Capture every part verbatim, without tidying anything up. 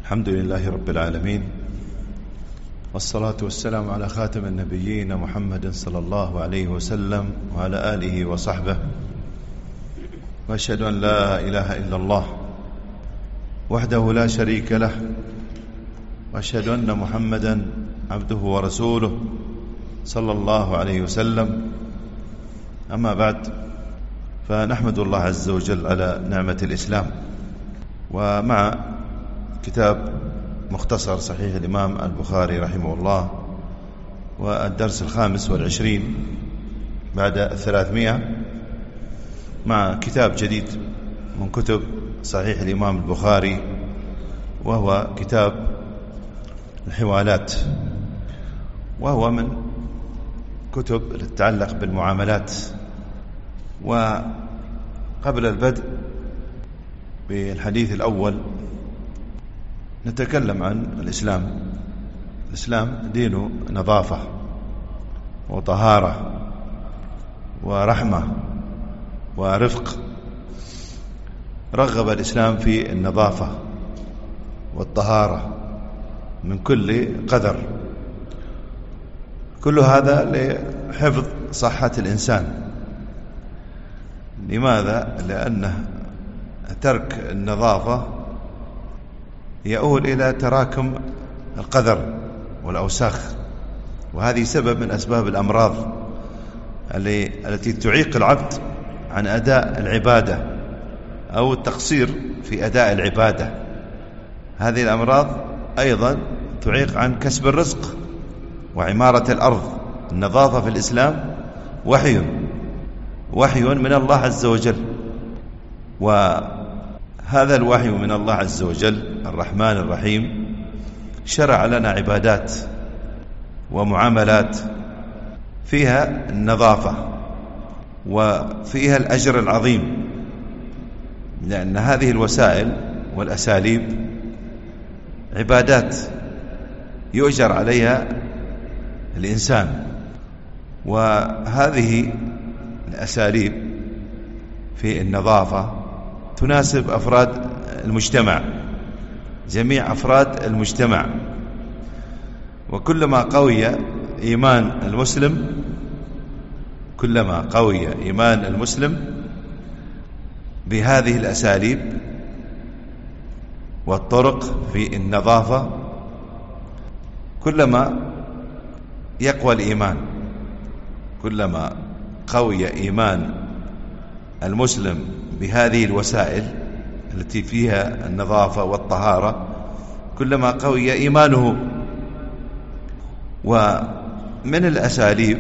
الحمد لله رب العالمين، والصلاة والسلام على خاتم النبيين محمد صلى الله عليه وسلم وعلى آله وصحبه، وأشهد أن لا إله إلا الله وحده لا شريك له، وأشهد أن محمدا عبده ورسوله صلى الله عليه وسلم. أما بعد، فنحمد الله عز وجل على نعمة الإسلام، ومع كتاب مختصر صحيح الإمام البخاري رحمه الله، والدرس الخامس والعشرين بعد الثلاثمائة، مع كتاب جديد من كتب صحيح الإمام البخاري، وهو كتاب الحوالات، وهو من كتب تتعلق بالمعاملات. وقبل البدء بالحديث الأول نتكلم عن الإسلام. الإسلام دين نظافة وطهارة ورحمة ورفق. رغب الإسلام في النظافة والطهارة من كل قدر، كل هذا لحفظ صحة الإنسان. لماذا؟ لأن ترك النظافة يؤول إلى تراكم القذر والأوساخ، وهذه سبب من أسباب الأمراض التي تعيق العبد عن أداء العبادة أو التقصير في أداء العبادة. هذه الأمراض أيضا تعيق عن كسب الرزق وعمارة الأرض. النظافة في الإسلام وحي وحي من الله عز وجل، وهذا الوحي من الله عز وجل الرحمن الرحيم شرع لنا عبادات ومعاملات فيها النظافة وفيها الأجر العظيم، لأن هذه الوسائل والأساليب عبادات يؤجر عليها الإنسان. وهذه الأساليب في النظافة تناسب أفراد المجتمع، جميع أفراد المجتمع. وكلما قوي إيمان المسلم كلما قوي إيمان المسلم بهذه الأساليب والطرق في النظافة، كلما يقوى الإيمان. كلما قوي إيمان المسلم بهذه الوسائل التي فيها النظافة والطهارة، كلما قوي إيمانه. ومن الأساليب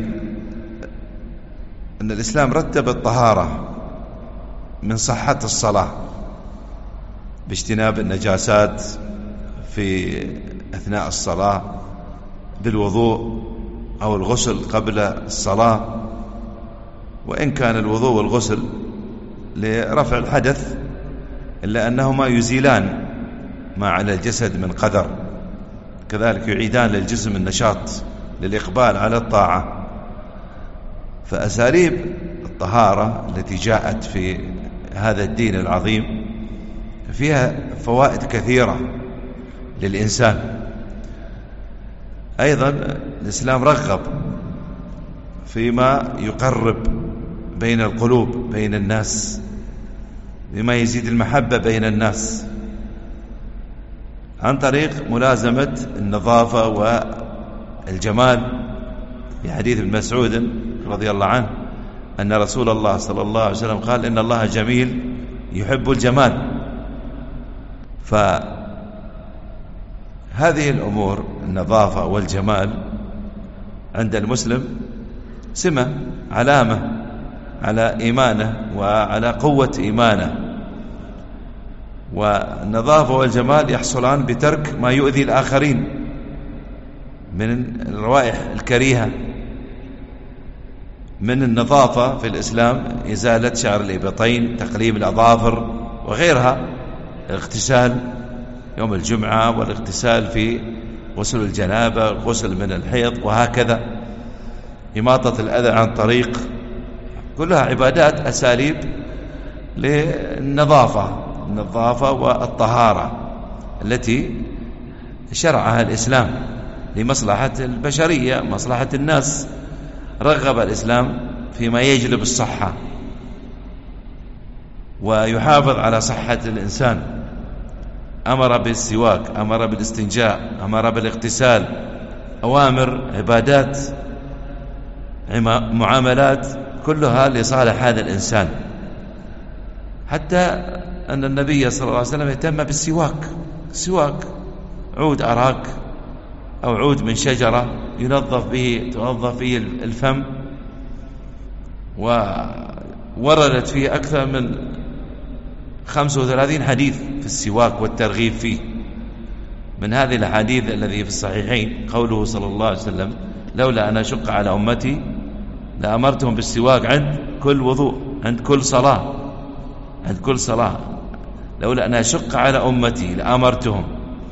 أن الإسلام رتب الطهارة من صحة الصلاة باجتناب النجاسات في أثناء الصلاة، بالوضوء أو الغسل قبل الصلاة، وإن كان الوضوء والغسل لرفع الحدث إلا أنهما يزيلان ما على الجسد من قدر، كذلك يعيدان للجسم النشاط للإقبال على الطاعة. فأساليب الطهارة التي جاءت في هذا الدين العظيم فيها فوائد كثيرة للإنسان. أيضا الإسلام رغب فيما يقرب بين القلوب بين الناس، بما يزيد المحبة بين الناس، عن طريق ملازمة النظافة والجمال. في حديث ابن مسعود رضي الله عنه أن رسول الله صلى الله عليه وسلم قال: إن الله جميل يحب الجمال. فهذه الأمور النظافة والجمال عند المسلم سمة، علامة على إيمانه وعلى قوة إيمانه. والنظافة والجمال يحصلان بترك ما يؤذي الآخرين من الروائح الكريهة. من النظافة في الإسلام إزالة شعر الإبطين، تقليم الأظافر وغيرها، الاغتسال يوم الجمعة، والاغتسال في غسل الجنابة، غسل من الحيض، وهكذا إماطة الأذى عن طريق، كلها عبادات أساليب للنظافة النظافة والطهارة التي شرعها الإسلام لمصلحة البشرية، مصلحة الناس. رغب الإسلام فيما يجلب الصحة ويحافظ على صحة الإنسان. أمر بالسواك، أمر بالاستنجاء، أمر بالاغتسال، أوامر، عبادات، معاملات، كلها لصالح هذا الإنسان. حتى أن النبي صلى الله عليه وسلم اهتم بالسواك. السواك عود أراك أو عود من شجرة ينظف به تنظف به الفم، ووردت فيه أكثر من خمسة وثلاثين حديث في السواك والترغيب فيه. من هذه الحديث الذي في الصحيحين قوله صلى الله عليه وسلم: لولا أن أشق على أمتي لأمرتهم بالسواك عند كل وضوء، عند كل صلاة، عند كل صلاة. لولا أن أشق على أمتي لأمرتهم،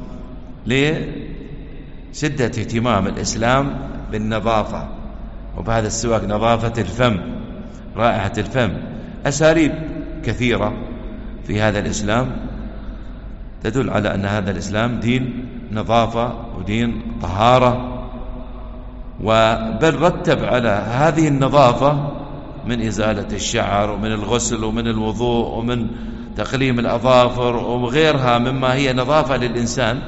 لشدة اهتمام الإسلام بالنظافة، وبهذا السواك نظافة الفم، رائحة الفم. أساليب كثيرة في هذا الإسلام تدل على أن هذا الإسلام دين نظافة ودين طهارة، وبل رتب على هذه النظافة من إزالة الشعر ومن الغسل ومن الوضوء ومن تقليم الأظافر وغيرها مما هي نظافة للإنسان،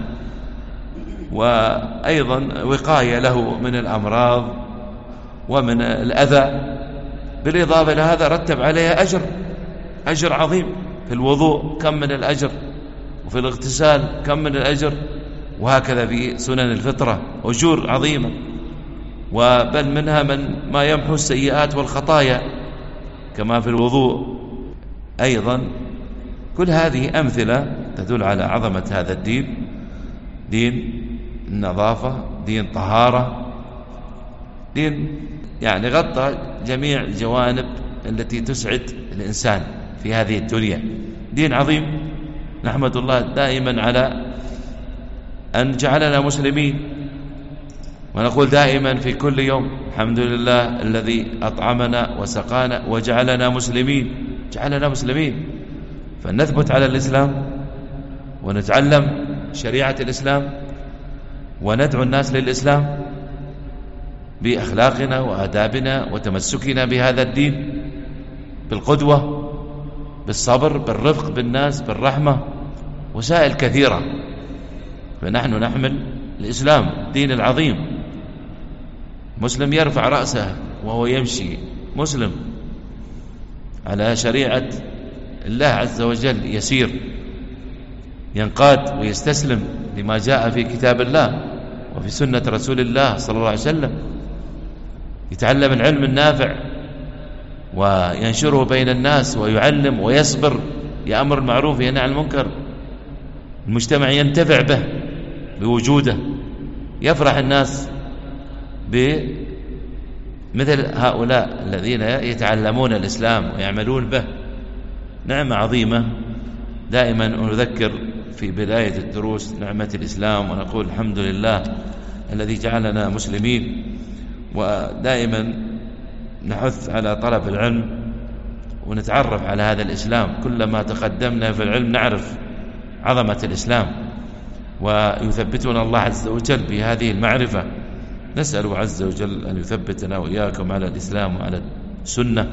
وأيضا وقاية له من الأمراض ومن الأذى. بالإضافة إلى هذا رتب عليها أجر أجر عظيم. في الوضوء كم من الأجر، وفي الاغتسال كم من الأجر، وهكذا في سنن الفطرة أجور عظيمة، وبل منها من ما يمحو السيئات والخطايا كما في الوضوء أيضا. كل هذه أمثلة تدل على عظمة هذا الدين، دين النظافة، دين طهارة، دين يعني غطى جميع الجوانب التي تسعد الإنسان في هذه الدنيا. دين عظيم، نحمد الله دائما على أن جعلنا مسلمين، ونقول دائما في كل يوم: الحمد لله الذي أطعمنا وسقانا وجعلنا مسلمين. جعلنا مسلمين، فنثبت على الإسلام ونتعلم شريعة الإسلام وندعو الناس للإسلام بأخلاقنا وآدابنا وتمسكنا بهذا الدين، بالقدوة، بالصبر، بالرفق بالناس، بالرحمة، وسائل كثيرة. فنحن نحمل الإسلام الدين العظيم. مسلم يرفع رأسه وهو يمشي، مسلم على شريعة الله عز وجل يسير، ينقاد ويستسلم لما جاء في كتاب الله وفي سنة رسول الله صلى الله عليه وسلم، يتعلم العلم النافع وينشره بين الناس ويعلم ويصبر، يأمر المعروف وينهى عن المنكر. المجتمع ينتفع به بوجوده، يفرح الناس بمثل هؤلاء الذين يتعلمون الإسلام ويعملون به. نعمة عظيمة. دائما نذكر في بداية الدروس نعمة الإسلام ونقول الحمد لله الذي جعلنا مسلمين، ودائما نحث على طلب العلم ونتعرف على هذا الإسلام. كلما تقدمنا في العلم نعرف عظمة الإسلام، ويثبتنا الله عز وجل بهذه المعرفة. نسأل عز وجل أن يثبتنا وإياكم على الإسلام وعلى السنة.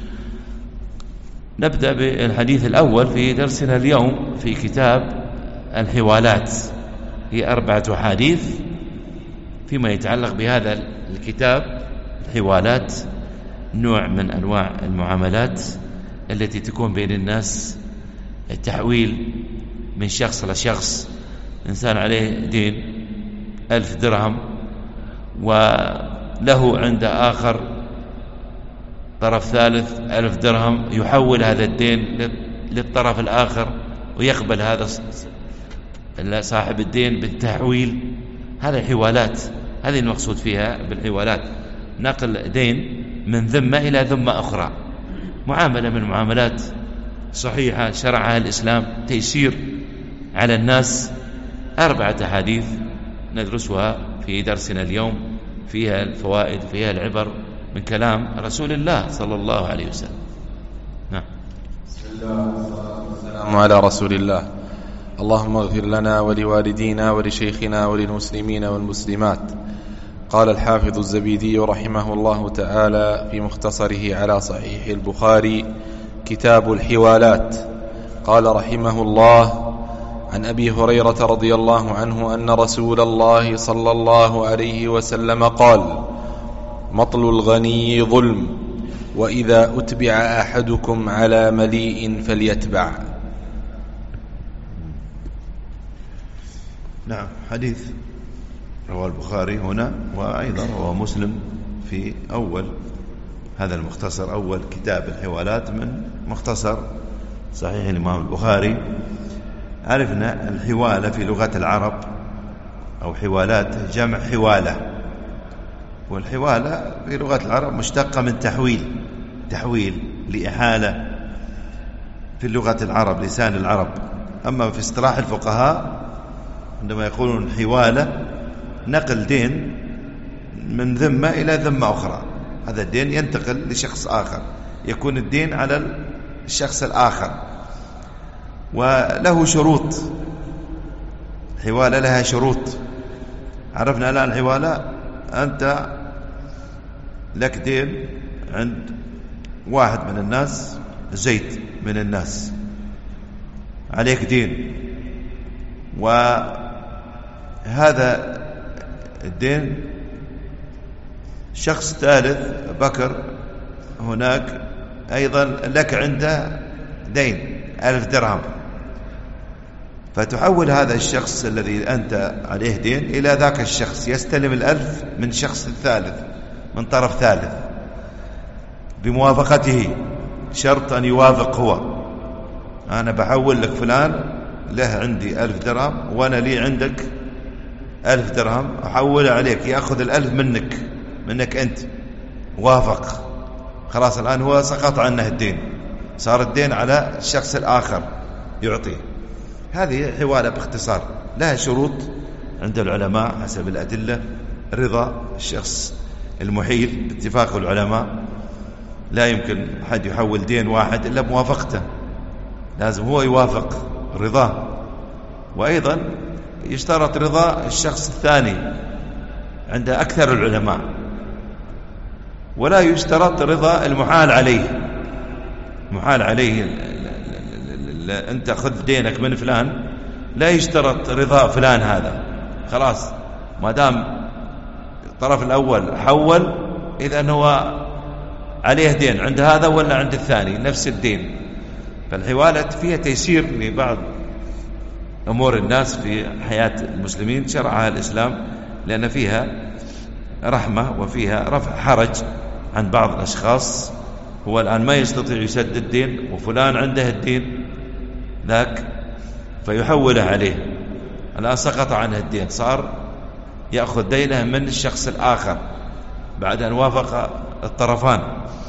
نبدأ بالحديث الأول في درسنا اليوم في كتاب الحوالات. هي أربعة حديث فيما يتعلق بهذا الكتاب. الحوالات نوع من أنواع المعاملات التي تكون بين الناس، التحويل من شخص لشخص. إنسان عليه دين ألف درهم وله عند آخر طرف ثالث ألف درهم، يحول هذا الدين للطرف الآخر ويقبل هذا صاحب الدين بالتحويل. هذا الحوالات، هذه المقصود فيها بالحوالات، نقل دين من ذمة إلى ذمة أخرى. معاملة من معاملات صحيحة شرعها الإسلام، تيسير على الناس. أربعة أحاديث ندرسها في درسنا اليوم، فيها الفوائد، فيها العبر من كلام رسول الله صلى الله عليه وسلم. نعم. بسم الله والسلام على رسول الله. اللهم اغفر لنا ولوالدينا ولشيخنا وللمسلمين والمسلمات. قال الحافظ الزبيدي رحمه الله تعالى في مختصره على صحيح البخاري كتاب الحوالات، قال رحمه الله: عن أبي هريرة رضي الله عنه أن رسول الله صلى الله عليه وسلم قال: مطل الغني ظلم، وإذا أتبع أحدكم على مليء فليتبع. نعم، حديث رواه البخاري هنا، وأيضا رواه مسلم في أول هذا المختصر، أول كتاب الحوالات من مختصر صحيح الإمام البخاري. عرفنا الحوالة في لغة العرب أو حوالات جمع حوالة، والحوالة في لغة العرب مشتقة من تحويل، تحويل لإحالة في لغة العرب، لسان العرب. أما في اصطلاح الفقهاء عندما يقولون حوالة نقل دين من ذمة إلى ذمة أخرى، هذا الدين ينتقل لشخص آخر، يكون الدين على الشخص الآخر وله شروط. حوالة لها شروط. عرفنا الآن الحوالة، أنت لك دين عند واحد من الناس، زيد من الناس عليك دين، وهذا الدين شخص ثالث بكر هناك أيضا لك عنده دين ألف درهم، فتحول هذا الشخص الذي أنت عليه دين إلى ذاك الشخص، يستلم الألف من شخص الثالث، من طرف ثالث بموافقته، شرط أن يوافق هو. أنا بحول لك فلان له عندي ألف درهم وأنا لي عندك ألف درهم، أحول عليك، يأخذ الألف منك منك أنت، وافق، خلاص الآن هو سقط عنه الدين، صار الدين على الشخص الآخر يعطيه. هذه حوالة باختصار، لها شروط عند العلماء حسب الأدلة. رضا الشخص المحيل باتفاق العلماء، لا يمكن أحد يحول دين واحد إلا بموافقته، لازم هو يوافق، رضاه. وأيضا يشترط رضا الشخص الثاني عند أكثر العلماء، ولا يشترط رضا المحال عليه. محال عليه أنت خذ دينك من فلان، لا يشترط رضا فلان هذا، خلاص ما دام الطرف الأول حول، إذن هو عليه دين عند هذا ولا عند الثاني نفس الدين. فالحوالة فيها تيسير لبعض أمور الناس في حياة المسلمين، شرعها الإسلام لأن فيها رحمة وفيها رفع حرج عن بعض الأشخاص. هو الآن ما يستطيع يسدد الدين وفلان عنده الدين ذاك فيحوله عليه، الآن سقط عنه الدين، صار يأخذ دينه من الشخص الآخر بعد أن وافق الطرفان.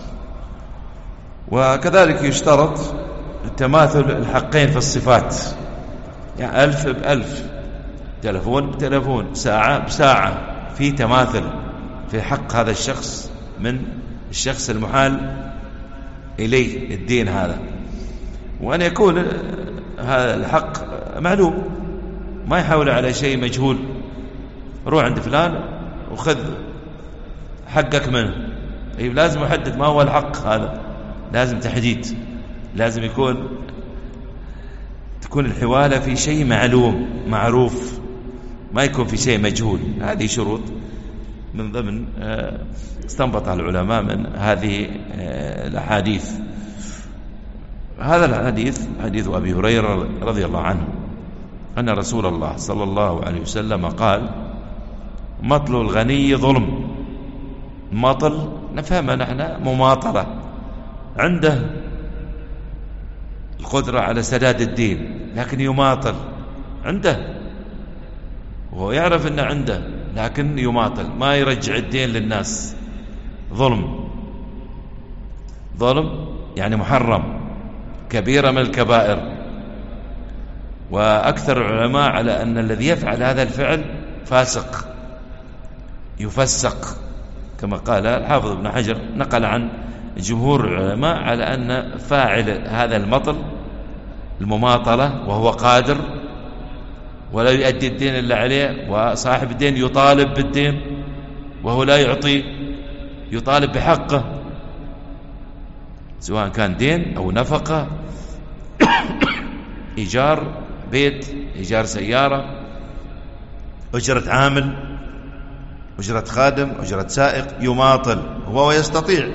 وكذلك يشترط تماثل الحقين في الصفات، يعني ألف بألف، تلفون بتلفون، ساعة بساعة، في تماثل في حق هذا الشخص من الشخص المحال إليه الدين هذا، وأن يكون هذا الحق معلوم، ما يحاول على شيء مجهول. روح عند فلان وخذ حقك منه، أي لازم يحدد ما هو الحق هذا، لازم تحديد، لازم يكون تكون الحوالة في شيء معلوم معروف، ما يكون في شيء مجهول. هذه شروط من ضمن استنبطها العلماء من هذه الأحاديث. هذا الحديث حديث أبي هريرة رضي الله عنه أن رسول الله صلى الله عليه وسلم قال: مطل الغني ظلم. مطل نفهمها نحن مماطلة، عنده القدرة على سداد الدين لكن يماطل، عنده وهو يعرف أنه عنده لكن يماطل، ما يرجع الدين للناس. ظلم، ظلم يعني محرم، كبيرة من الكبائر. وأكثر العلماء على أن الذي يفعل هذا الفعل فاسق، يفسق، كما قال الحافظ ابن حجر، نقل عن جمهور العلماء على أن فاعل هذا المطل المماطلة وهو قادر ولا يؤدي الدين إلا عليه، وصاحب الدين يطالب بالدين وهو لا يعطي، يطالب بحقه سواء كان دين أو نفقة، إيجار بيت، إيجار سيارة، أجرة عامل، أجرة خادم، أجرة سائق، يماطل وهو يستطيع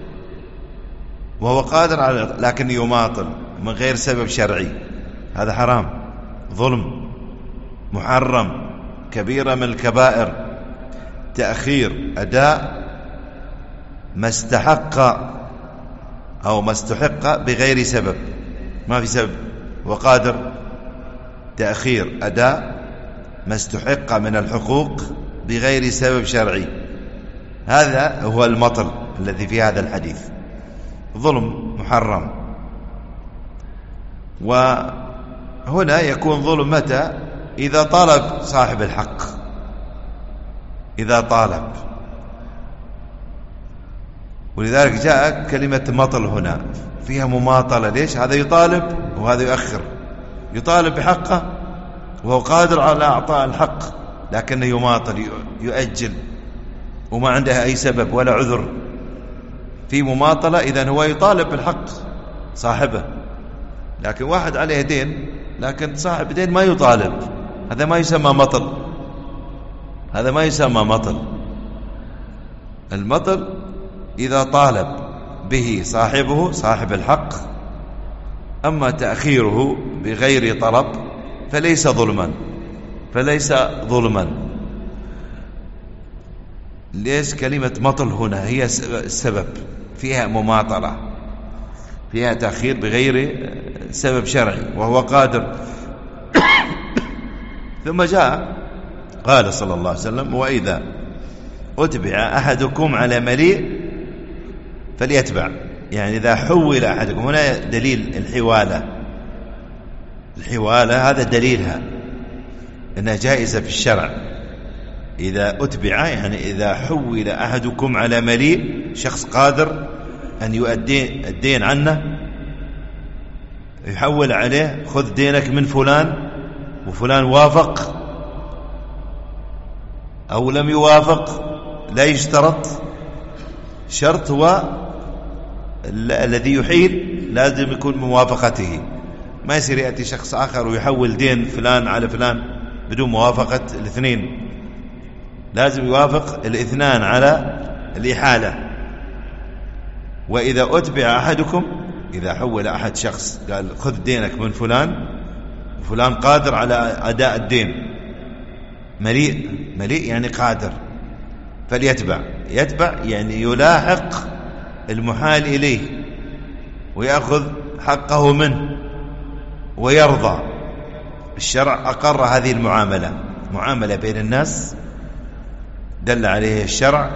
وهو قادر على، لكن يماطل من غير سبب شرعي، هذا حرام، ظلم، محرم، كبيرة من الكبائر. تأخير أداء ما استحق أو ما استحق بغير سبب، ما في سبب وقادر، تأخير أداء ما استحق من الحقوق بغير سبب شرعي، هذا هو المطل الذي في هذا الحديث، ظلم محرم. وهنا يكون ظلم متى؟ إذا طالب صاحب الحق، إذا طالب، ولذلك جاء كلمة مطل هنا فيها مماطلة. ليش؟ هذا يطالب وهذا يؤخر، يطالب بحقه وهو قادر على إعطاء الحق لكنه يماطل، يؤجل وما عنده أي سبب ولا عذر، في مماطلة. إذن هو يطالب بالحق صاحبه، لكن واحد عليه دين لكن صاحب دين ما يطالب، هذا ما يسمى مطل، هذا ما يسمى مطل. المطل إذا طالب به صاحبه صاحب الحق، أما تأخيره بغير طلب فليس ظلما، فليس ظلما. ليش كلمة مطل هنا هي السبب؟ فيها مماطلة، فيها تأخير بغير سبب شرعي وهو قادر. ثم جاء قال صلى الله عليه وسلم: وإذا أتبع أحدكم على مليء فليتبع، يعني إذا حول أحدكم، هنا دليل الحوالة، الحوالة هذا دليلها أنها جائزة في الشرع. إذا أتبع يعني إذا حول أحدكم على مليء، شخص قادر أن يؤدي الدين عنه، يحول عليه: خذ دينك من فلان، وفلان وافق أو لم يوافق، لا يشترط، شرط هو الذي يحيل لازم يكون موافقته، ما يصير يأتي شخص آخر ويحول دين فلان على فلان بدون موافقة الاثنين، لازم يوافق الاثنان على الإحالة. وإذا أتبع أحدكم، إذا حول أحد شخص قال: خذ دينك من فلان، وفلان قادر على أداء الدين، مليء، مليء يعني قادر، فليتبع. يتبع يعني يلاحق المحال إليه ويأخذ حقه منه ويرضى. الشرع أقر هذه المعاملة، معاملة بين الناس دل عليه الشرع،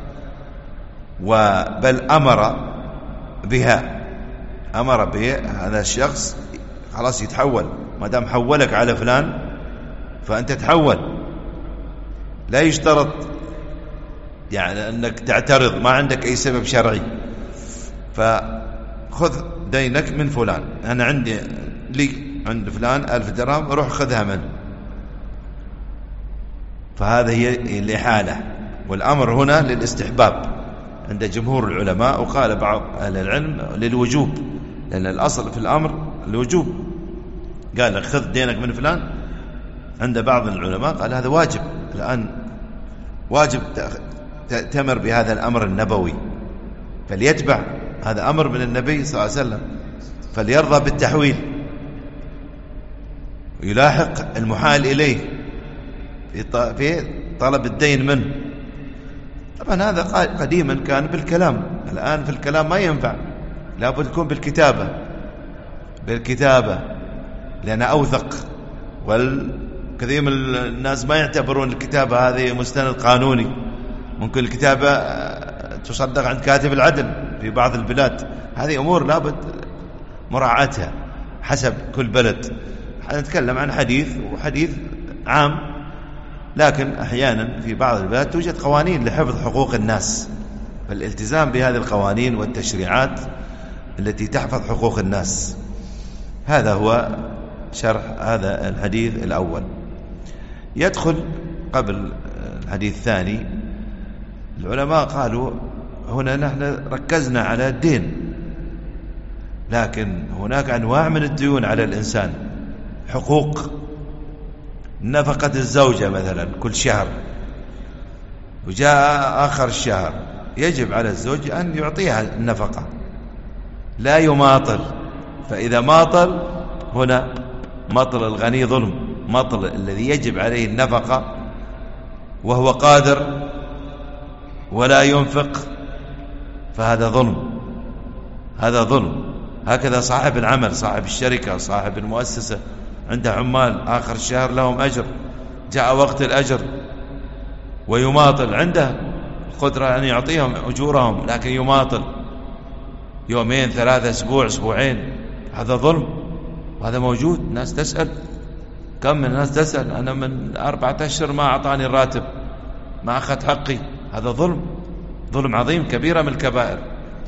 وبل أمر بها، أمر به. هذا الشخص خلاص يتحول، ما دام حولك على فلان فأنت تحول، لا يشترط يعني أنك تعترض، ما عندك أي سبب شرعي، فخذ دينك من فلان، أنا عندي لي عند فلان ألف درهم، روح خذها منه. فهذا هي الإحالة. والأمر هنا للاستحباب عند جمهور العلماء، وقال بعض أهل العلم للوجوب، لأن الأصل في الأمر الوجوب. قال لك خذ دينك من فلان، عند بعض العلماء قال هذا واجب، الآن واجب تأتمر بهذا الأمر النبوي، فليتبع، هذا أمر من النبي صلى الله عليه وسلم، فليرضى بالتحويل ويلاحق المحال إليه في طلب الدين منه. طبعا هذا قديما كان بالكلام، الآن في الكلام ما ينفع، لابد يكون بالكتابة، بالكتابة لأنها أوثق. والكثير من الناس ما يعتبرون الكتابة هذه مستند قانوني، ممكن الكتابة تصدق عند كاتب العدل في بعض البلاد، هذه أمور لابد مراعاتها حسب كل بلد. نتكلم عن حديث وحديث عام، لكن أحيانا في بعض البلاد توجد قوانين لحفظ حقوق الناس، فالالتزام بهذه القوانين والتشريعات التي تحفظ حقوق الناس. هذا هو شرح هذا الحديث الأول. يدخل قبل الحديث الثاني العلماء قالوا هنا نحن ركزنا على الدين، لكن هناك أنواع من الديون على الإنسان، حقوق، نفقة الزوجة مثلا كل شهر وجاء آخر الشهر يجب على الزوج أن يعطيها النفقة، لا يماطل. فإذا ماطل هنا مطل الغني ظلم، مطل الذي يجب عليه النفقة وهو قادر ولا ينفق فهذا ظلم، هذا ظلم. هكذا صاحب العمل، صاحب الشركة، صاحب المؤسسة عنده عمال آخر الشهر لهم أجر، جاء وقت الأجر ويماطل، عنده قدرة أن يعطيهم أجورهم لكن يماطل يومين ثلاثة أسبوع أسبوعين، هذا ظلم. وهذا موجود، الناس تسأل، كم من الناس تسأل أنا من أربعة أشهر ما أعطاني الراتب، ما أخذ حقي، هذا ظلم، ظلم عظيم، كبيرة من الكبائر.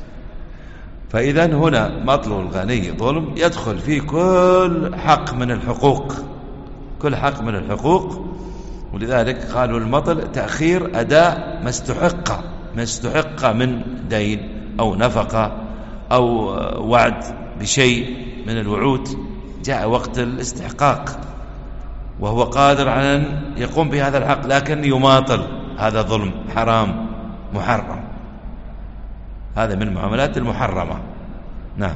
فإذا هنا مطل الغني ظلم يدخل فيه كل حق من الحقوق، كل حق من الحقوق. ولذلك قالوا المطل تأخير أداء ما استحق ما استحق من دين أو نفقة أو وعد بشيء من الوعود، جاء وقت الاستحقاق وهو قادر على أن يقوم بهذا الحق لكن يماطل، هذا ظلم، حرام، محرم، هذا من المعاملات المحرمة. نعم.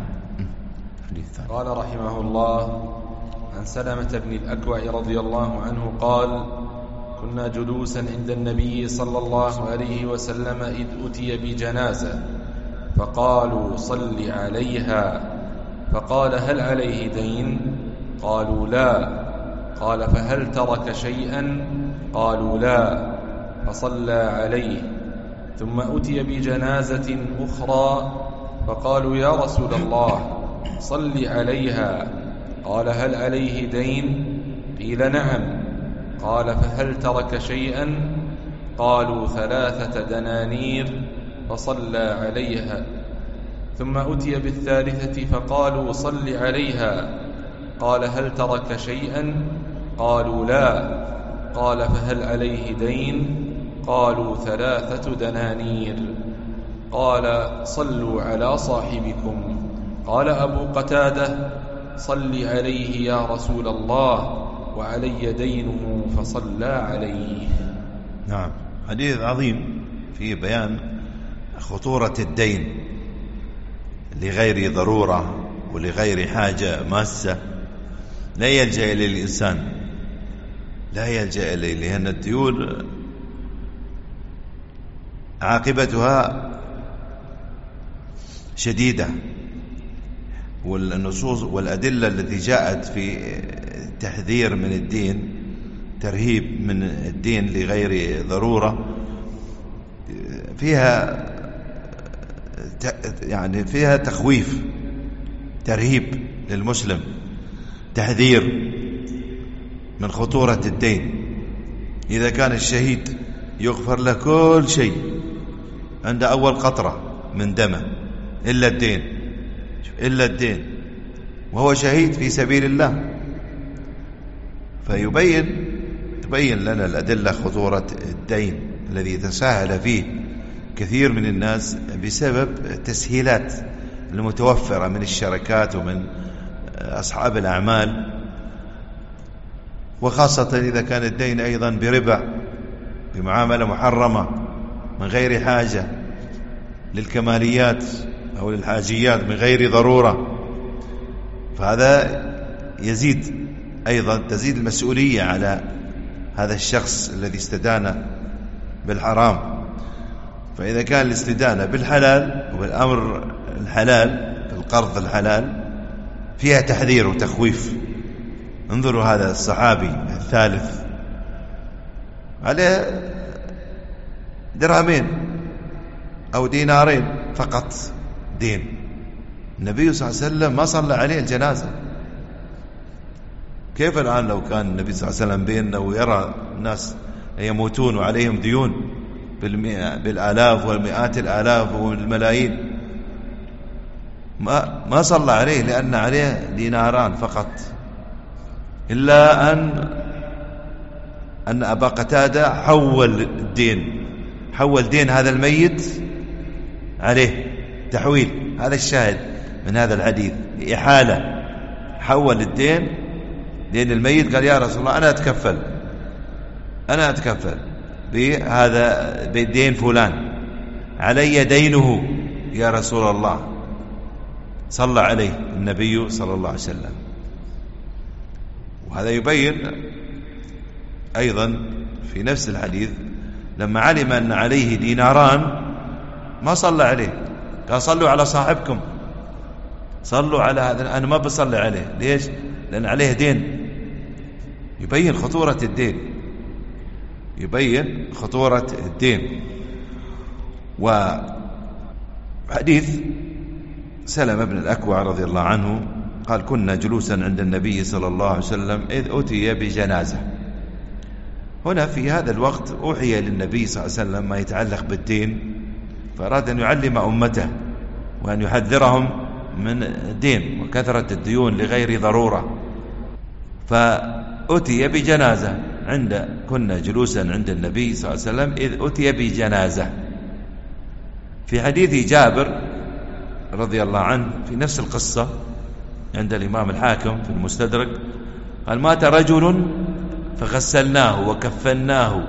قال رحمه الله: عن سلمة بن الأكوع رضي الله عنه قال: كنا جلوسا عند النبي صلى الله عليه وسلم إذ أتي بجنازة فقالوا: صل عليها. فقال: هل عليه دين؟ قالوا: لا. قال: فهل ترك شيئا؟ قالوا: لا. فصلى عليه. ثم أتي بجنازة أخرى فقالوا: يا رسول الله صل عليها. قال: هل عليه دين؟ قيل: نعم. قال: فهل ترك شيئا؟ قالوا: ثلاثة دنانير. فصلى عليها. ثم أتي بالثالثة فقالوا: صل عليها. قال: هل ترك شيئا؟ قالوا: لا. قال: فهل عليه دين؟ قالوا: ثلاثة دنانير. قال: صلوا على صاحبكم. قال أبو قتادة: صل عليه يا رسول الله وعلي دينه. فصلى عليه. نعم. حديث عظيم في بيان خطورة الدين لغير ضرورة ولغير حاجة ماسة لا يلجأ إليه الإنسان، لا يلجأ إليه، لأن الديون عاقبتها شديدة. والنصوص والأدلة التي جاءت في تحذير من الدين، ترهيب من الدين لغير ضرورة، فيها يعني فيها تخويف، ترهيب للمسلم، تحذير من خطورة الدين. إذا كان الشهيد يغفر له كل شيء عند أول قطرة من دمه إلا الدين، إلا الدين، وهو شهيد في سبيل الله. فيبين تبين لنا الأدلة خطورة الدين الذي تساهل فيه كثير من الناس بسبب تسهيلات المتوفرة من الشركات ومن أصحاب الأعمال، وخاصة إذا كان الدين أيضا بربا، بمعاملة محرمة من غير حاجة للكماليات أو للحاجيات من غير ضرورة. فهذا يزيد أيضا تزيد المسؤولية على هذا الشخص الذي استدان بالحرام. فإذا كان الاستدانة بالحلال وبالأمر الحلال، القرض الحلال، فيها تحذير وتخويف. انظروا هذا الصحابي الثالث عليه درهمين أو دينارين فقط دين، النبي صلى الله عليه وسلم ما صلى عليه الجنازة. كيف الآن لو كان النبي صلى الله عليه وسلم بيننا ويرى الناس يموتون وعليهم ديون بالآلاف والمئات الآلاف والملايين، ما ما صلى عليه لأن عليه ديناران فقط، إلا أن أن أبا قتادة حول الدين، حول دين هذا الميت عليه تحويل. هذا الشاهد من هذا الحديث، إحالة، حول الدين، دين الميت، قال يا رسول الله أنا أتكفل أنا أتكفل بهذا بدين فلان، علي دينه يا رسول الله. صلى عليه النبي صلى الله عليه وسلم. وهذا يبين أيضا في نفس الحديث لما علم أن عليه ديناران ما صلى عليه، قال صلوا على صاحبكم، صلوا على هذا، أنا ما بصلي عليه. ليش؟ لأن عليه دين. يبين خطورة الدين، يبين خطورة الدين. وحديث سلمة بن الأكوع رضي الله عنه قال كنا جلوسا عند النبي صلى الله عليه وسلم إذ أتي بجنازة. هنا في هذا الوقت أوحي للنبي صلى الله عليه وسلم ما يتعلق بالدين، فأراد أن يعلم أمته وأن يحذرهم من الدين وكثرة الديون لغير ضرورة. فأتي بجنازة عند كنا جلوسا عند النبي صلى الله عليه وسلم إذ أتي بجنازة. في حديث جابر رضي الله عنه في نفس القصة عند الإمام الحاكم في المستدرك قال مات رجل فغسلناه وكفناه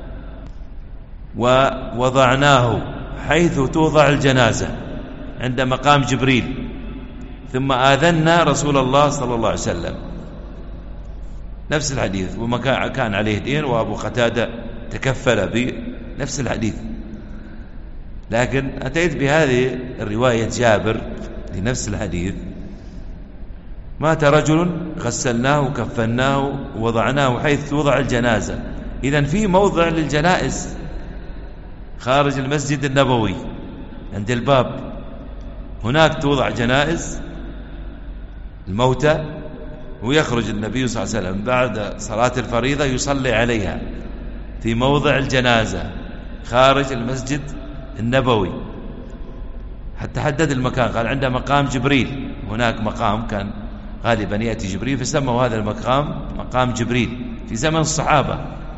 ووضعناه حيث توضع الجنازة عند مقام جبريل، ثم آذنا رسول الله صلى الله عليه وسلم. نفس الحديث، وما كان عليه دين وأبو قتادة تكفل بنفس الحديث. لكن أتيت بهذه الرواية جابر لنفس الحديث مات رجل غسلناه وكفناه ووضعناه حيث توضع الجنازة. إذن في موضع للجنائز خارج المسجد النبوي عند الباب، هناك توضع جنائز الموتى، ويخرج النبي صلى الله عليه وسلم بعد صلاة الفريضة يصلي عليها في موضع الجنازة خارج المسجد النبوي. حتى حدد المكان، قال عند مقام جبريل، هناك مقام كان غالبا يأتي جبريل فسموا هذا المقام مقام جبريل في زمن الصحابة.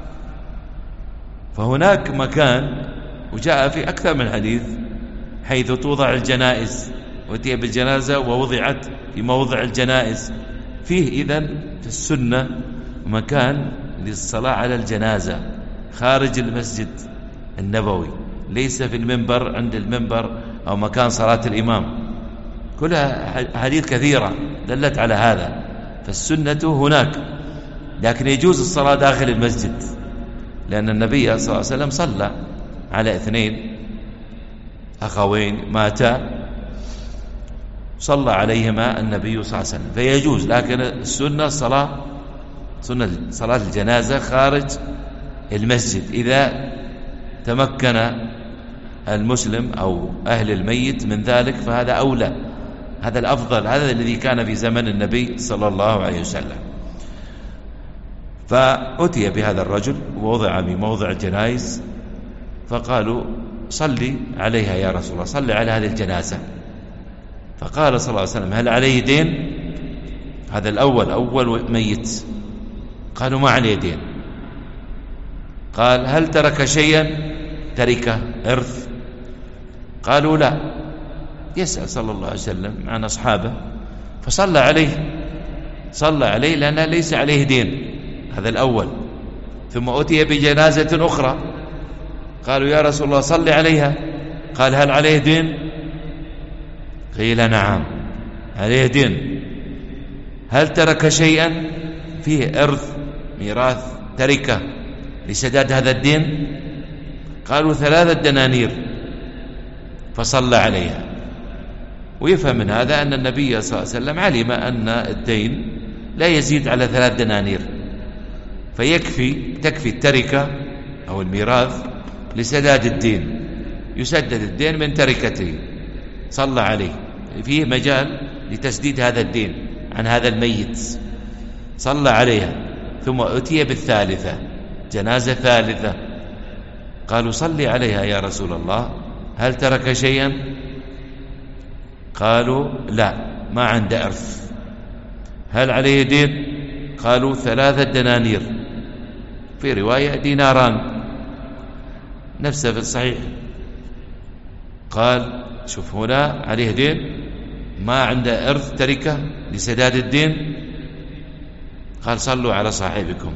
فهناك مكان، وجاء في أكثر من حديث حيث توضع الجنائز، وتي بالجنازة ووضعت في موضع الجنائز. فيه إذن في السنة مكان للصلاة على الجنازة خارج المسجد النبوي، ليس في المنبر عند المنبر أو مكان صلاة الإمام. كلها حديث كثيرة دلت على هذا، فالسنة هناك. لكن يجوز الصلاة داخل المسجد، لأن النبي صلى الله عليه وسلم صلى على اثنين أخوين ماتا، صلى عليهما النبي صلى الله عليه وسلم، فيجوز. لكن السنة الصلاة سنة صلاة الجنازة خارج المسجد إذا تمكن المسلم أو أهل الميت من ذلك، فهذا أولى، هذا الأفضل، هذا الذي كان في زمن النبي صلى الله عليه وسلم. فأتي بهذا الرجل ووضع بموضع الجنائز، فقالوا صلي عليها يا رسول الله، صلي على هذه الجنازة. فقال صلى الله عليه وسلم هل عليه دين؟ هذا الأول، أول ميت. قالوا ما عليه دين. قال هل ترك شيئا؟ تركه إرث؟ قالوا لا. يسأل صلى الله عليه وسلم عن أصحابه، فصلى عليه، صلى عليه لأن ليس عليه دين. هذا الأول. ثم أتي بجنازة أخرى، قالوا يا رسول الله صلي عليها. قال هل عليه دين؟ قيل نعم عليه دين. هل ترك شيئا؟ فيه إرث، ميراث، تركه لسداد هذا الدين؟ قالوا ثلاثة دنانير. فصلى عليها. ويفهم من هذا أن النبي صلى الله عليه وسلم علم أن الدين لا يزيد على ثلاث دنانير، فيكفي تكفي التركة أو الميراث لسداد الدين، يسدد الدين من تركته. صلى عليه، فيه مجال لتسديد هذا الدين عن هذا الميت. صلى عليها. ثم أتي بالثالثة، جنازة ثالثة. قالوا صلي عليها يا رسول الله، هل ترك شيئا؟ قالوا لا، ما عنده إرث. هل عليه دين؟ قالوا ثلاثة دنانير. في رواية ديناران، نفسه في الصحيح. قال شوف هنا عليه دين، ما عنده إرث تركة لسداد الدين. قال صلوا على صاحبكم،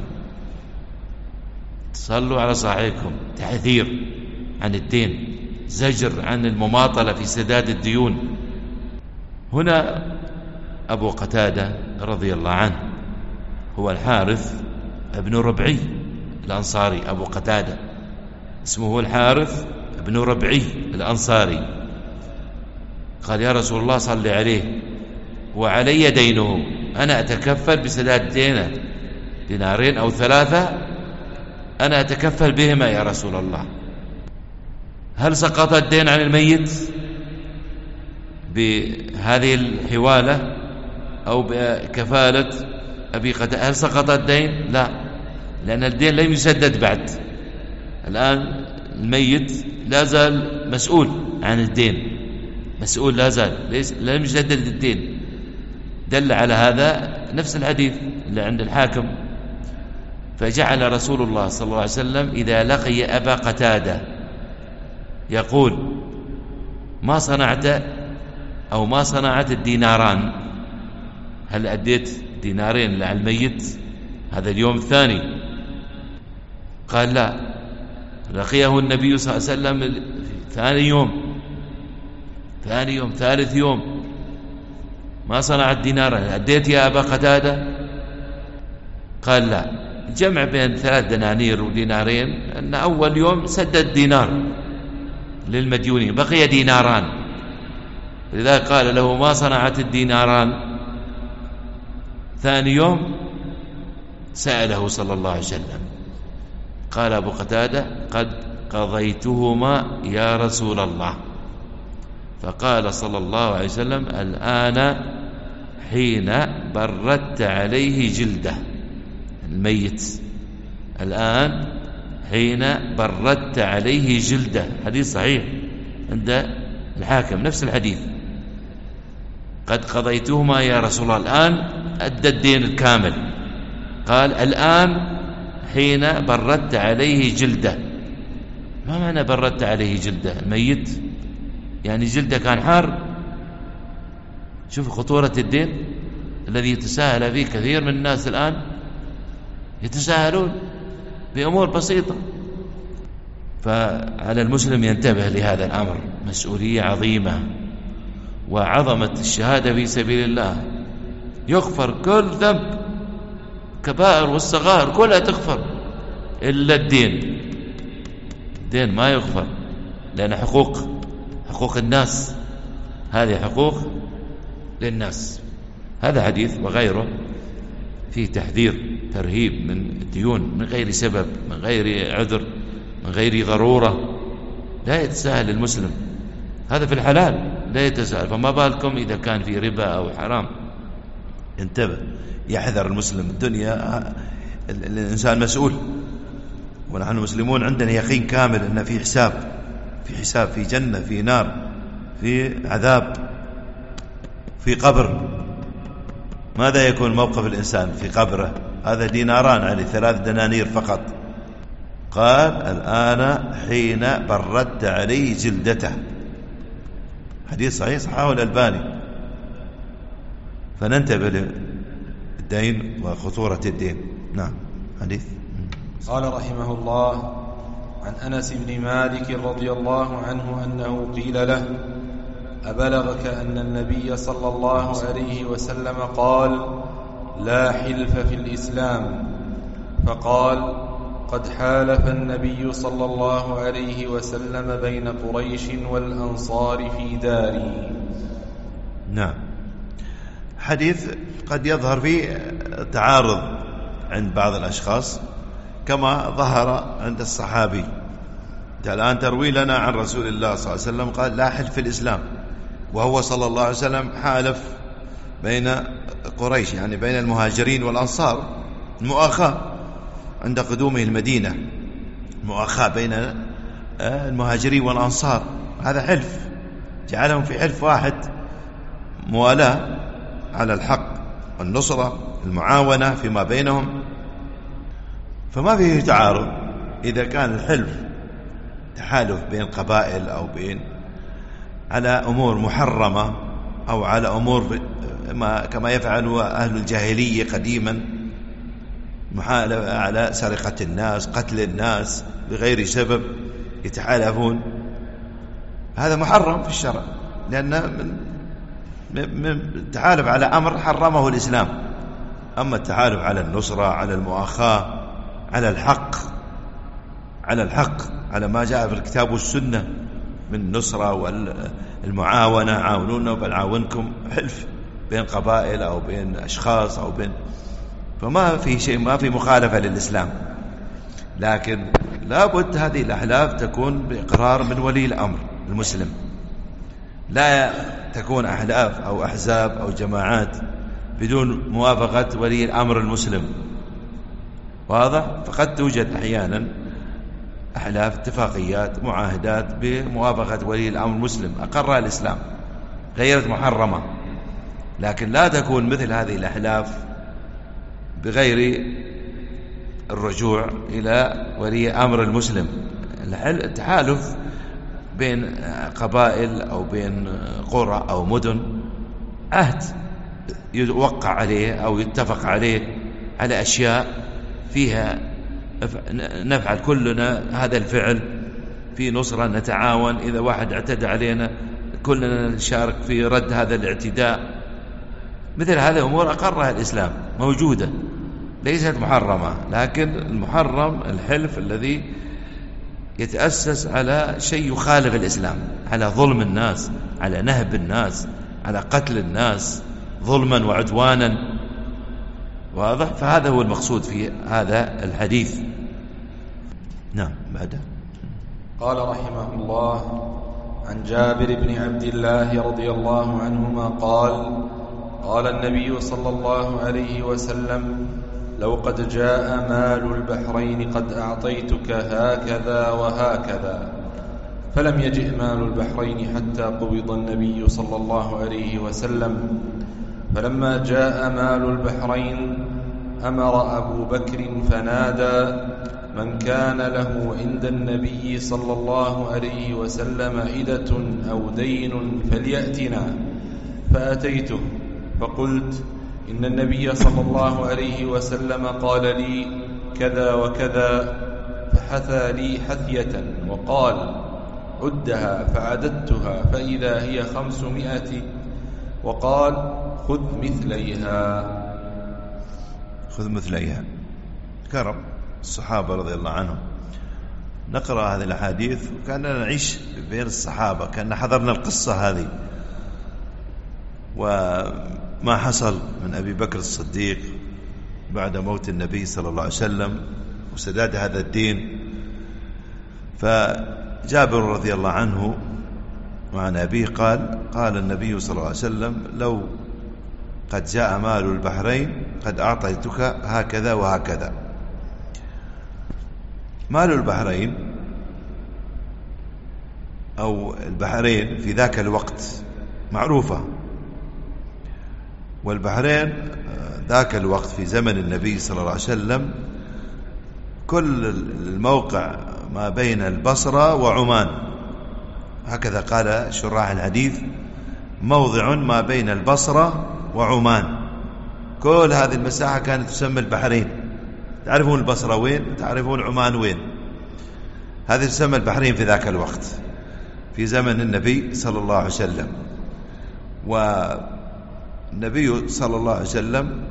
صلوا على صاحبكم، تحذير عن الدين، زجر عن المماطلة في سداد الديون. هنا أبو قتادة رضي الله عنه هو الحارث ابن ربعي الأنصاري، أبو قتادة اسمه الحارث ابن ربعي الأنصاري. قال يا رسول الله صل عليه وعلي دينه، أنا أتكفل بسداد دينه، دينارين أو ثلاثة أنا أتكفل بهما يا رسول الله. هل سقط الدين عن الميت بهذه الحوالة أو بكفالة أبي قتادة؟ هل سقط الدين؟ لا، لأن الدين لم يسدد بعد. الآن الميت لا زال مسؤول عن الدين، مسؤول لا زال، ليس لم يسدد الدين. دل على هذا نفس الحديث اللي عند الحاكم. فجعل رسول الله صلى الله عليه وسلم إذا لقي أبا قتادة يقول ما صنعت أو ما صنعت الديناران، هل أديت دينارين على الميت هذا اليوم الثاني؟ قال لا، لقيه النبي صلى الله عليه وسلم ثاني يوم، ثاني يوم ثالث يوم، ما صنعت دينارا، أديت يا أبا قتادة؟ قال لا. جمع بين ثلاث دنانير ودينارين أن أول يوم سدد دينار للمديونين، بقي ديناران، لذلك قال له ما صنعت الديناران. ثاني يوم سأله صلى الله عليه وسلم، قال أبو قتادة قد قضيتهما يا رسول الله. فقال صلى الله عليه وسلم الآن حين بردت عليه جلده، الميت الآن حين بردت عليه جلده، حديث صحيح عند الحاكم نفس الحديث. قد قضيتهما يا رسول الله، الآن أدى الدين الكامل. قال الآن حين بردت عليه جلده. ما معنى بردت عليه جلده؟ الميت يعني جلده كان حار. شوف خطورة الدين الذي يتساهل فيه كثير من الناس الآن، يتساهلون بأمور بسيطة. فعلى المسلم ينتبه لهذا الأمر، مسؤولية عظيمة وعظمة الشهادة في سبيل الله. يغفر كل ذنب، كبائر والصغائر كلها تغفر إلا الدين. الدين ما يغفر، لأن حقوق حقوق الناس، هذه حقوق للناس. هذا حديث وغيره فيه تحذير ترهيب من الديون من غير سبب، من غير عذر، من غير ضرورة. لا يتساهل المسلم، هذا في الحلال لا يتساهل، فما بالكم إذا كان في ربا أو حرام. انتبه، يحذر المسلم. الدنيا الإنسان مسؤول، ونحن مسلمون عندنا يقين كامل أن في حساب، في حساب، في جنة، في نار، في عذاب، في قبر. ماذا يكون موقف الإنسان في قبره؟ هذا ديناران عليه ثلاث دنانير فقط. قال الآن حين بردت عليه جلدته، حديث صحيح صححه الألباني. فننتبه للدين وخطورة الدين. نعم. حديث. قال رحمه الله عن أنس بن مالك رضي الله عنه أنه قيل له أبلغك أن النبي صلى الله عليه وسلم قال لا حلف في الإسلام؟ فقال قد حالف النبي صلى الله عليه وسلم بين قريش والأنصار في داري. نعم. حديث قد يظهر فيه تعارض عند بعض الأشخاص كما ظهر عند الصحابي. الآن تروي لنا عن رسول الله صلى الله عليه وسلم قال لا حلف في الإسلام، وهو صلى الله عليه وسلم حالف بين قريش، يعني بين المهاجرين والأنصار، المؤاخاة عند قدومه المدينة، مؤاخاة بين المهاجرين والأنصار. هذا حلف، جعلهم في حلف واحد، موالاة على الحق، النصرة، المعاونة فيما بينهم. فما فيه تعارض إذا كان الحلف تحالف بين قبائل أو بين على أمور محرمة أو على أمور ما كما يفعل أهل الجاهلية قديما، محالفة على سرقة الناس، قتل الناس بغير سبب، يتحالفون، هذا محرم في الشرع، لأن من التحالف على أمر حرمه الإسلام. أما التحالف على النصرة، على المؤاخاة، على الحق، على الحق على ما جاء في الكتاب والسنة من النصرة والمعاونة، عاونونا وبنعاونكم، حلف بين قبائل أو بين أشخاص أو بين، فما في شيء، ما في مخالفة للإسلام. لكن لابد هذه الأحلاف تكون بإقرار من ولي الأمر المسلم، لا تكون أحلاف أو أحزاب أو جماعات بدون موافقة ولي الأمر المسلم، واضح؟ فقد توجد أحيانا أحلاف، اتفاقيات، معاهدات بموافقة ولي الأمر المسلم أقرها الإسلام غيرت محرمة، لكن لا تكون مثل هذه الأحلاف بغير الرجوع إلى ولي أمر المسلم. التحالف بين قبائل أو بين قرى أو مدن عهد يوقع عليه أو يتفق عليه على أشياء فيها نفعل كلنا هذا الفعل، في نصرة نتعاون، إذا واحد اعتدى علينا كلنا نشارك في رد هذا الاعتداء. مثل هذه الأمور أقرها الإسلام، موجودة، ليست محرمة. لكن المحرم الحلف الذي يتأسس على شيء يخالف الإسلام، على ظلم الناس، على نهب الناس، على قتل الناس ظلما وعدوانا، واضح؟ فهذا هو المقصود في هذا الحديث. نعم. بعد قال رحمه الله: عن جابر بن عبد الله رضي الله عنهما قال: قال النبي صلى الله عليه وسلم: لو قد جاء مال البحرين قد أعطيتك هكذا وهكذا. فلم يجئ مال البحرين حتى قبض النبي صلى الله عليه وسلم. فلما جاء مال البحرين أمر أبو بكر فنادى: من كان له عند النبي صلى الله عليه وسلم عدة أو دين فليأتنا. فأتيته فقلت: إن النبي صلى الله عليه وسلم قال لي كذا وكذا، فحثى لي حثية وقال: عدها. فعددتها فإذا هي خمسمائة، وقال: خذ مثليها. خذ مثليها. كرم الصحابة رضي الله عنهم. نقرأ هذه الأحاديث وكأننا نعيش بين الصحابة، كأننا حضرنا القصة هذه وما حصل من أبي بكر الصديق بعد موت النبي صلى الله عليه وسلم وسداد هذا الدين. فجابر رضي الله عنه وعن أبيه قال: قال النبي صلى الله عليه وسلم: لو قد جاء مال البحرين قد أعطيتك هكذا وهكذا. مال البحرين أو البحرين في ذاك الوقت معروفة، والبحرين ذاك الوقت في زمن النبي صلى الله عليه وسلم كل الموقع ما بين البصرة وعمان، هكذا قال شراح الحديث: موضع ما بين البصرة وعمان. كل هذه المساحة كانت تسمى البحرين. تعرفون البصرة وين، تعرفون عمان وين. هذه تسمى البحرين في ذاك الوقت في زمن النبي صلى الله عليه وسلم. والنبي صلى الله عليه وسلم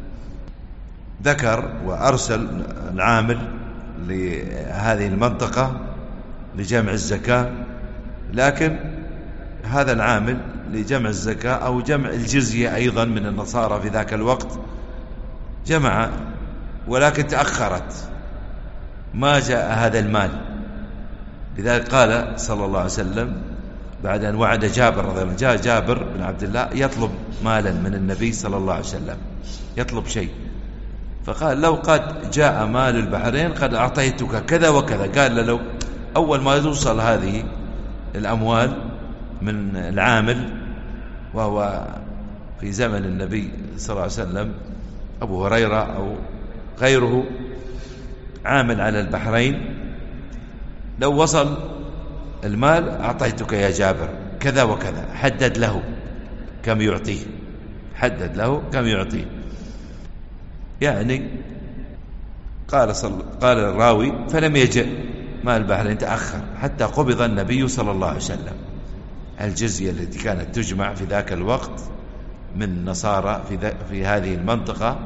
ذكر وأرسل العامل لهذه المنطقة لجمع الزكاة، لكن هذا العامل لجمع الزكاة أو جمع الجزية أيضا من النصارى في ذاك الوقت جمع، ولكن تأخرت، ما جاء هذا المال. لذلك قال صلى الله عليه وسلم بعد أن وعد جابر رضي الله عنه، جاء جابر بن عبد الله يطلب مالا من النبي صلى الله عليه وسلم، يطلب شيء، فقال: لو قد جاء مال البحرين قد أعطيتك كذا وكذا. قال: لو أول ما توصل هذه الأموال من العامل، وهو في زمن النبي صلى الله عليه وسلم أبو هريرة أو غيره، عامل على البحرين، لو وصل المال أعطيتك يا جابر كذا وكذا، حدد له كم يعطيه، حدد له كم يعطيه. يعني قال صل... قال الراوي فلم يجئ مال البحرين، تأخر حتى قبض النبي صلى الله عليه وسلم. الجزية التي كانت تجمع في ذاك الوقت من نصارى في, ذا... في هذه المنطقة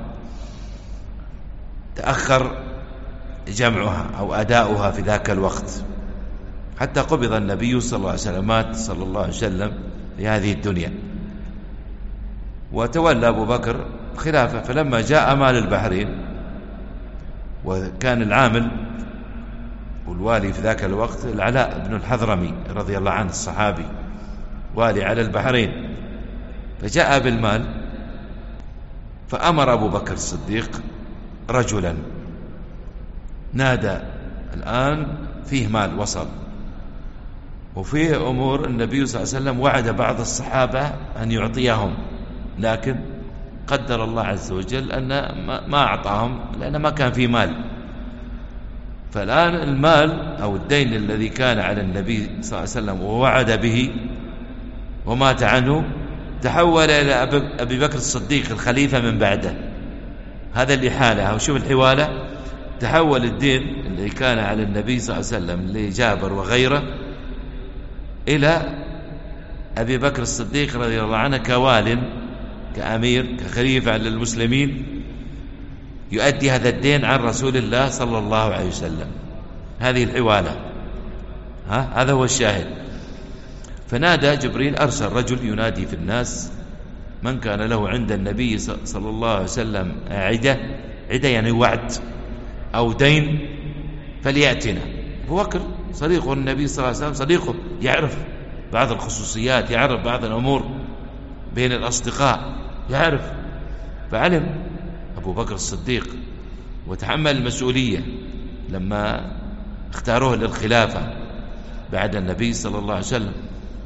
تأخر جمعها أو أداؤها في ذاك الوقت حتى قبض النبي صلى الله عليه وسلم، مات صلى الله عليه وسلم في هذه الدنيا، وتولى أبو بكر خلافة. فلما جاء مال البحرين، وكان العامل والوالي في ذاك الوقت العلاء بن الحضرمي رضي الله عنه الصحابي، والي على البحرين، فجاء بالمال، فأمر أبو بكر الصديق رجلا نادى الآن فيه مال وصل، وفيه أمور النبي صلى الله عليه وسلم وعد بعض الصحابة أن يعطيهم، لكن قدر الله عز وجل أن ما أعطاهم لأن ما كان فيه مال. فالآن المال أو الدين الذي كان على النبي صلى الله عليه وسلم ووعد به ومات عنه تحول إلى أبي بكر الصديق الخليفة من بعده. هذا اللي حاله، وشوف الحوالة، تحول الدين اللي كان على النبي صلى الله عليه وسلم لجابر وغيره إلى أبي بكر الصديق رضي الله عنه كوال، كأمير، كخليفة للمسلمين، يؤدي هذا الدين عن رسول الله صلى الله عليه وسلم. هذه الحوالة، ها هذا هو الشاهد. فنادى جبريل، أرسل رجل ينادي في الناس من كان له عند النبي صلى الله عليه وسلم عدة، عدة يعني وعد أو دين، فليأتنا. أبو بكر صديقه النبي صلى الله عليه وسلم، صديقه، يعرف بعض الخصوصيات، يعرف بعض الأمور بين الأصدقاء، يعرف. فعلم أبو بكر الصديق وتحمل المسؤولية لما اختاروه للخلافة بعد النبي صلى الله عليه وسلم.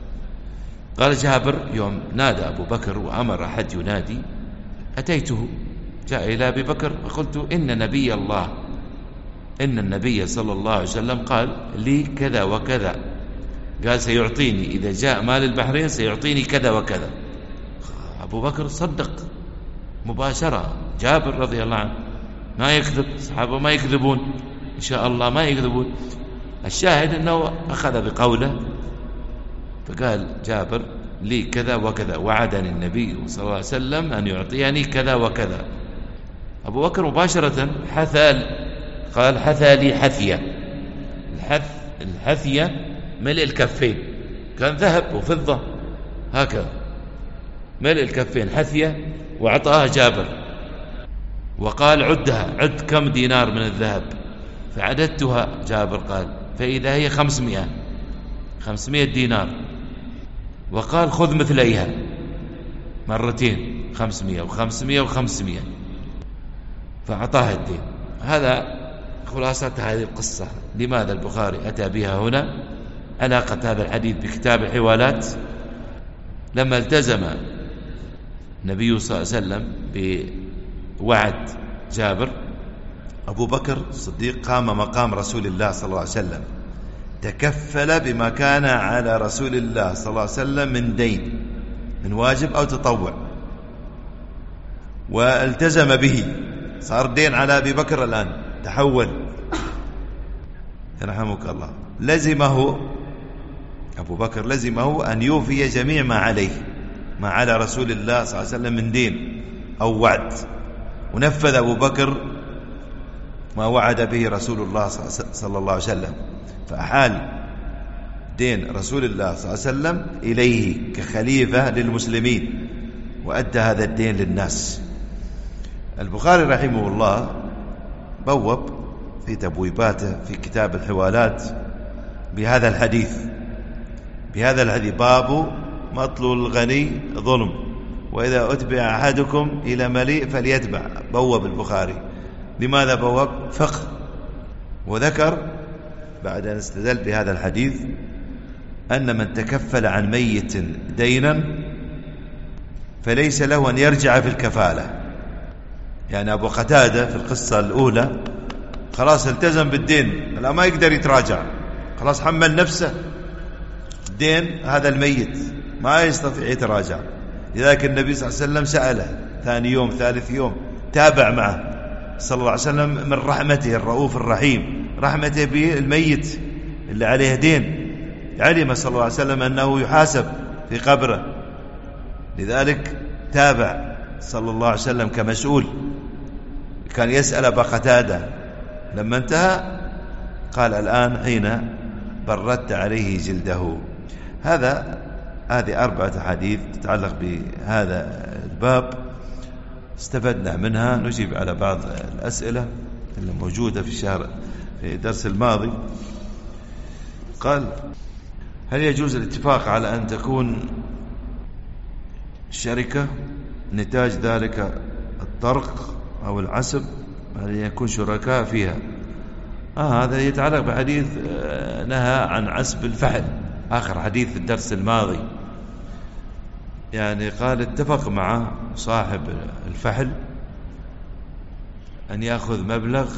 قال جابر يوم نادى أبو بكر وأمر أحد ينادي، أتيته، جاء إلى أبي بكر فقلت إن نبي الله إن النبي صلى الله عليه وسلم قال لي كذا وكذا، قال سيعطيني إذا جاء مال البحرين سيعطيني كذا وكذا. أبو بكر صدق مباشرة، جابر رضي الله عنه ما يكذب، صحابه ما يكذبون إن شاء الله، ما يكذبون. الشاهد أنه أخذ بقوله، فقال جابر لي كذا وكذا، وعدني النبي صلى الله عليه وسلم أن يعطيني كذا وكذا. أبو بكر مباشرة حثى، قال حثى لي حثية. الحث الحثية ملء الكفين، كان ذهب وفضة هكذا، ملء الكفين حثية، وأعطاها جابر وقال عدها، عد كم دينار من الذهب، فعددتها. جابر قال فإذا هي خمسمائة خمسمائة دينار، وقال خذ مثليها مرتين، خمسمائة وخمسمائة وخمسمائة، فأعطاها الدين. هذا خلاصة هذه القصة. لماذا البخاري أتى بها هنا؟ علاقة هذا الحديث بكتاب الحوالات. لما التزم النبي صلى الله عليه وسلم بوعد جابر، أبو بكر الصديق قام مقام رسول الله صلى الله عليه وسلم، تكفل بما كان على رسول الله صلى الله عليه وسلم من دين، من واجب أو تطوع، والتزم به، صار دين على أبي بكر الآن، تحول يرحمك الله. لزمه أبو بكر لزمه أن يوفي جميع ما عليه، ما على رسول الله صلى الله عليه وسلم من دين أو وعد، ونفذ أبو بكر ما وعد به رسول الله صلى الله عليه وسلم، فأحال دين رسول الله صلى الله عليه وسلم إليه كخليفة للمسلمين، وأدى هذا الدين للناس. البخاري رحمه الله بوب في تبويباته في كتاب الحوالات بهذا الحديث، بهذا الحديث باب مطل الغني ظلم، وإذا أتبع أحدكم إلى مليء فليتبع. بوب البخاري. لماذا بوب؟ فقه. وذكر بعد أن استدل بهذا الحديث أن من تكفل عن ميت دينا فليس له أن يرجع في الكفالة. يعني أبو قتادة في القصة الأولى خلاص التزم بالدين، لا ما يقدر يتراجع، خلاص حمل نفسه دين هذا الميت، ما يستطيع يتراجع. لذلك النبي صلى الله عليه وسلم سأله ثاني يوم ثالث يوم، تابع معه صلى الله عليه وسلم من رحمته الرؤوف الرحيم، رحمته بالميت اللي عليه دين. علم صلى الله عليه وسلم أنه يحاسب في قبره، لذلك تابع صلى الله عليه وسلم كمسؤول. كان يسأل أبا قتادة لما انتهى قال الآن حين بردت عليه جلده. هذا هذه أربعة حديث تتعلق بهذا الباب، استفدنا منها. نجيب على بعض الأسئلة اللي موجودة في الشهر في الدرس الماضي. قال: هل يجوز الاتفاق على أن تكون الشركة نتاج ذلك الطرق أو العسب، هل يكون شركاء فيها؟ آه هذا يتعلق بحديث نهى عن عسب الفحل، آخر حديث في الدرس الماضي. يعني قال اتفق مع صاحب الفحل أن يأخذ مبلغ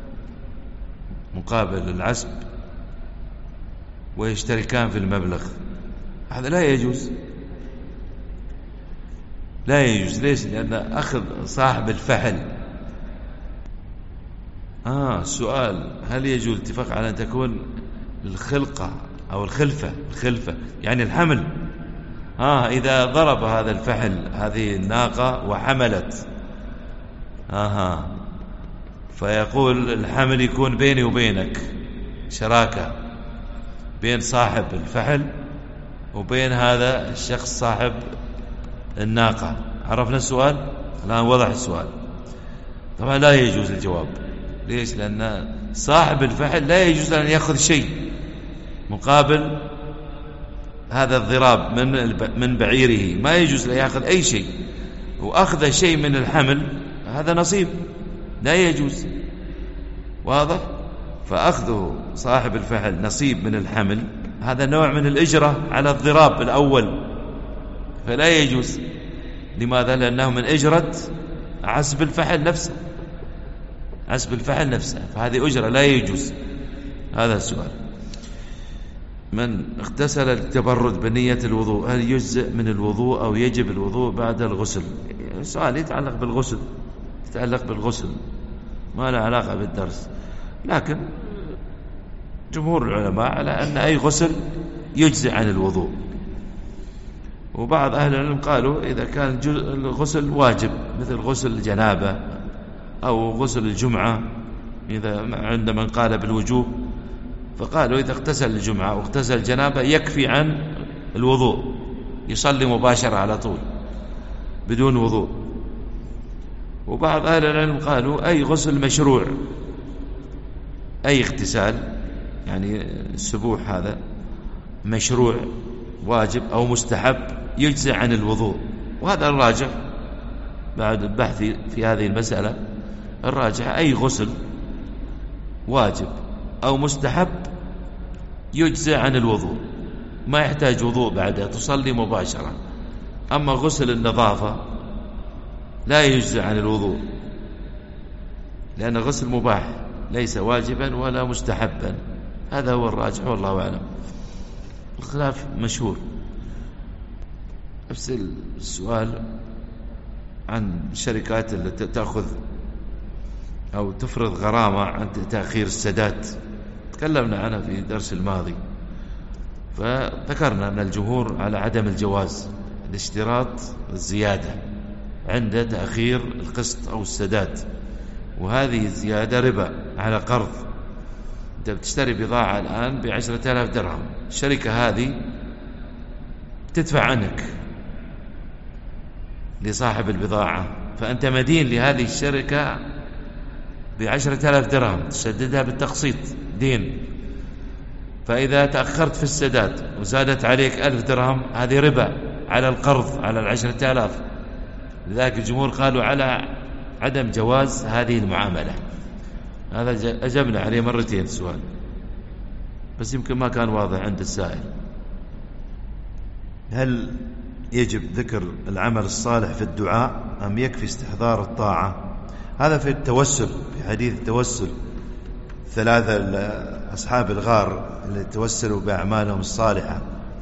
مقابل العسب ويشتركان في المبلغ. هذا لا يجوز، لا يجوز. ليش؟ لأن أخذ صاحب الفحل. آه السؤال: هل يجوز الاتفاق على أن تكون الخلقة أو الخلفة الخلفة يعني الحمل؟ آه إذا ضرب هذا الفحل هذه الناقة وحملت، آه فيقول الحمل يكون بيني وبينك شراكة بين صاحب الفحل وبين هذا الشخص صاحب الناقة. عرفنا السؤال؟ الآن وضح السؤال. طبعا لا يجوز الجواب. ليش؟ لأن صاحب الفحل لا يجوز أن يأخذ شيء مقابل هذا الضراب من من بعيره، ما يجوز أن يأخذ أي شيء. وأخذ شيء من الحمل هذا نصيب، لا يجوز. واضح؟ فأخذه صاحب الفحل نصيب من الحمل هذا نوع من الإجرة على الضراب الأول، فلا يجوز. لماذا؟ لأنه من إجرة عسب الفحل نفسه، عسب الفحل نفسه، فهذه أجرة لا يجوز. هذا السؤال. من اغتسل التبرد بنية الوضوء هل يجزئ من الوضوء أو يجب الوضوء بعد الغسل؟ السؤال يتعلق بالغسل، يتعلق بالغسل، ما له علاقة بالدرس. لكن جمهور العلماء على أن أي غسل يجزئ عن الوضوء، وبعض أهل العلم قالوا إذا كان الغسل واجب مثل غسل الجنابة أو غسل الجمعة، إذا عند من قال بالوجوب، فقالوا إذا اغتسل الجمعة واغتسل الجنابة يكفي عن الوضوء، يصلي مباشرة على طول بدون وضوء. وبعض أهل العلم قالوا أي غسل مشروع، أي اغتسال يعني السبوح هذا مشروع واجب أو مستحب يجزئ عن الوضوء. وهذا الراجح بعد البحث في هذه المسألة، الراجح أي غسل واجب أو مستحب يجزئ عن الوضوء، ما يحتاج وضوء بعدها، تصلي مباشرة. أما غسل النظافة لا يجزئ عن الوضوء، لأن غسل مباح ليس واجبا ولا مستحبا. هذا هو الراجح والله أعلم. الخلاف مشهور. نفس السؤال عن الشركات التي تأخذ أو تفرض غرامة عن تأخير السداد، تكلمنا عنها في الدرس الماضي، فذكرنا أن الجمهور على عدم الجواز الاشتراط الزيادة عند تأخير القسط أو السداد، وهذه الزيادة ربا على قرض. أنت بتشتري بضاعة الآن بعشرة آلاف درهم، الشركة هذه تدفع عنك لصاحب البضاعة، فأنت مدين لهذه الشركة بعشرة آلاف درهم تسددها بالتقسيط دين. فإذا تأخرت في السداد وزادت عليك ألف درهم هذه ربا على القرض على العشرة آلاف. لذلك الجمهور قالوا على عدم جواز هذه المعاملة. هذا أجبنا عليه مرتين السؤال، بس يمكن ما كان واضح عند السائل. هل يجب ذكر العمل الصالح في الدعاء أم يكفي استحضار الطاعة؟ هذا في التوسل، في حديث التوسل الثلاثة أصحاب الغار اللي توسلوا بأعمالهم الصالحة،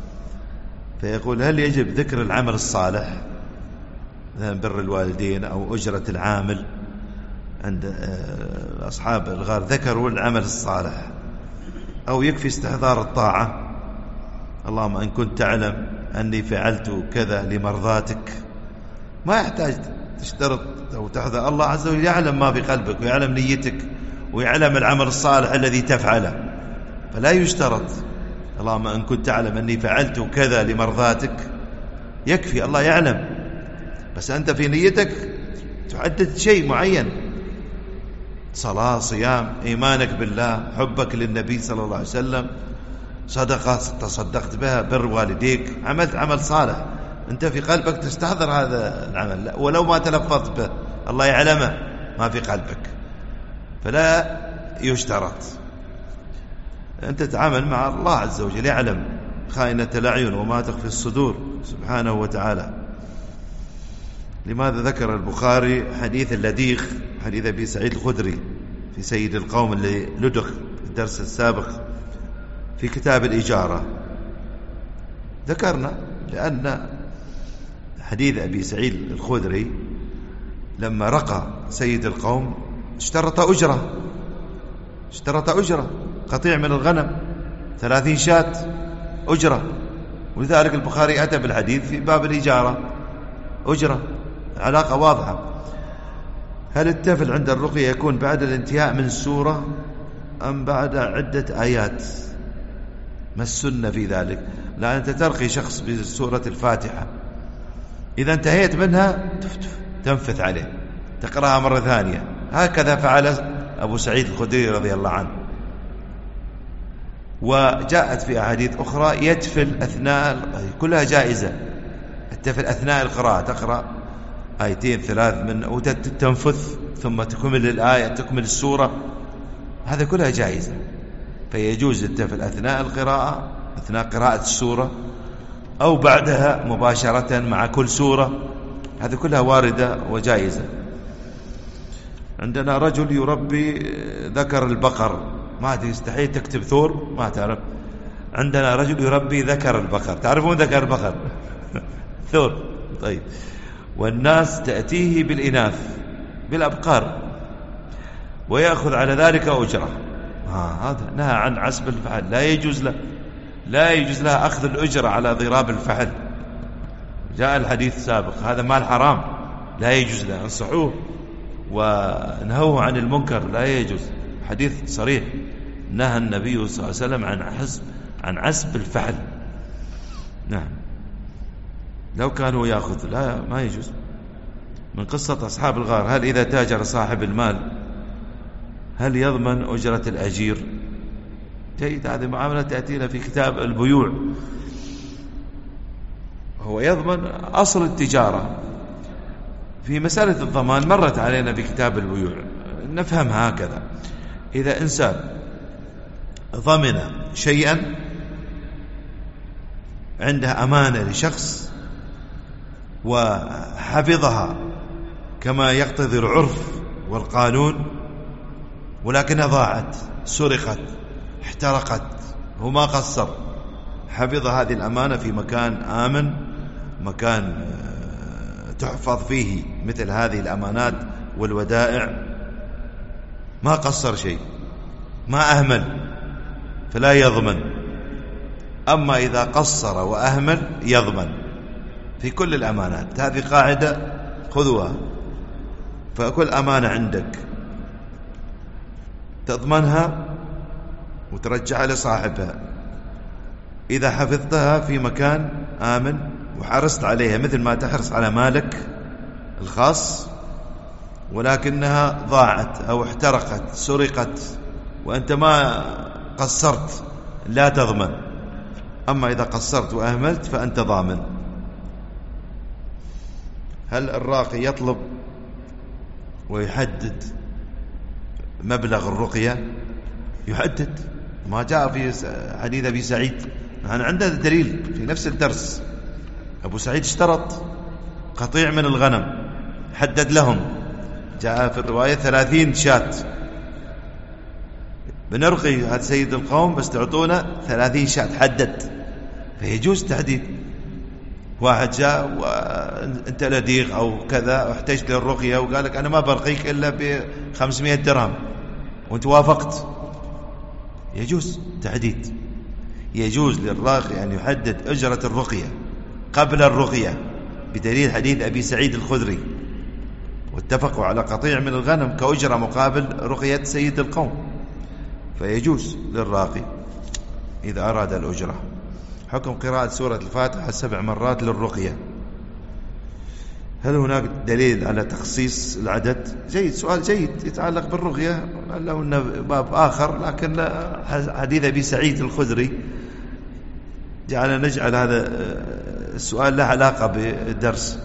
فيقول هل يجب ذكر العمل الصالح مثلا بر الوالدين أو أجرة العامل؟ عند أصحاب الغار ذكروا العمل الصالح، أو يكفي استحضار الطاعة؟ اللهم إن كنت تعلم أني فعلت كذا لمرضاتك. ما يحتاج تشترط أو تحذر، الله عز وجل يعلم ما في قلبك ويعلم نيتك ويعلم العمل الصالح الذي تفعله، فلا يشترط اللهم إن كنت تعلم أني فعلت كذا لمرضاتك، يكفي الله يعلم، بس أنت في نيتك تحدد شيء معين، صلاة، صيام، إيمانك بالله، حبك للنبي صلى الله عليه وسلم، صدقة تصدقت بها، بر والديك، عملت عمل صالح أنت في قلبك تستحضر هذا العمل، ولو ما تلفظت به الله يعلمه ما في قلبك، فلا يشترط. أنت تتعامل مع الله عز وجل، يعلم خائنة الأعين وما تخفي الصدور سبحانه وتعالى. لماذا ذكر البخاري حديث اللديخ، حديث أبي سعيد الخدري في سيد القوم اللي لدغ في الدرس السابق في كتاب الإجارة؟ ذكرنا لأن حديث أبي سعيد الخدري لما رقى سيد القوم اشترط أجرة، اشترط أجرة قطيع من الغنم ثلاثين شاة أجرة، ولذلك البخاري أتى بالحديث في باب الإجارة أجرة، علاقة واضحة. هل التفل عند الرقية يكون بعد الانتهاء من السورة أم بعد عدة آيات؟ ما السنة في ذلك؟ لا، أنت ترقي شخص بسورة الفاتحة، إذا انتهيت منها تنفث عليه تقرأها مرة ثانية، هكذا فعل أبو سعيد الخدري رضي الله عنه. وجاءت في أحاديث أخرى يتفل أثناء، كلها جائزة، التفل أثناء القراءة، تقرأ آيتين ثلاث من وتنفث ثم تكمل الآية تكمل السورة، هذا كلها جائزة، فيجوز التفل أثناء القراءة أثناء قراءة السورة أو بعدها مباشرة مع كل سورة، هذه كلها واردة وجائزة. عندنا رجل يربي ذكر البقر، ما تستحي تكتب ثور ما تعرف، عندنا رجل يربي ذكر البقر، تعرفون ذكر البقر ثور، طيب، والناس تأتيه بالإناث بالأبقار ويأخذ على ذلك أجرة، ها هذا نهى عن عسب الفحل، لا يجوز له لا يجوز له أخذ الأجرة على ضراب الفحل، جاء الحديث سابق، هذا مال حرام لا يجوز له، انصحوه ونهوه عن المنكر، لا يجوز، حديث صريح نهى النبي صلى الله عليه وسلم عن حسب عن عسب الفحل. نعم، لو كانوا يأخذ لا ما يجوز. من قصة أصحاب الغار، هل إذا تاجر صاحب المال هل يضمن أجرة الأجير؟ جيد، هذه معاملة تأتينا في كتاب البيوع، هو يضمن أصل التجارة. في مسألة الضمان مرت علينا في كتاب البيوع، نفهم هكذا، إذا إنسان ضمن شيئا عنده أمانة لشخص وحفظها كما يقتضي العرف والقانون، ولكنها ضاعت، سرقت، احترقت، هو ما قصر، حفظ هذه الأمانة في مكان آمن، مكان تحفظ فيه مثل هذه الأمانات والودائع، ما قصر شيء، ما أهمل، فلا يضمن. أما إذا قصر وأهمل يضمن في كل الأمانات، هذه قاعدة خذوها، فكل أمانة عندك تضمنها وترجعها لصاحبها، إذا حفظتها في مكان آمن وحرصت عليها مثل ما تحرص على مالك الخاص، ولكنها ضاعت أو احترقت سرقت وأنت ما قصرت لا تضمن. أما إذا قصرت وأهملت فأنت ضامن. هل الراقي يطلب ويحدد مبلغ الرقية؟ يحدد، ما جاء في حديث أبي سعيد، أنا عندنا دليل في نفس الدرس، أبو سعيد اشترط قطيع من الغنم، حدد لهم، جاء في الرواية ثلاثين شاة، بنرقي هذا سيد القوم بس تعطونا ثلاثين شاة، حدد. فيجوز تحديد. واحد جاء وانت لديغ او كذا واحتجت للرقية وقال لك انا ما برقيك الا بخمسمائة درهم وانت وافقت، يجوز تحديد. يجوز للراقي ان يحدد اجرة الرقية قبل الرقية بدليل حديث ابي سعيد الخدري، واتفقوا على قطيع من الغنم كأجرة مقابل رقية سيد القوم. فيجوز للراقي إذا أراد الأجرة. حكم قراءة سورة الفاتحة سبع مرات للرقية، هل هناك دليل على تخصيص العدد؟ جيد، سؤال جيد يتعلق بالرقية، لو أنه باب آخر، لكن حديث أبي سعيد الخدري جعل نجعل هذا السؤال له علاقة بالدرس.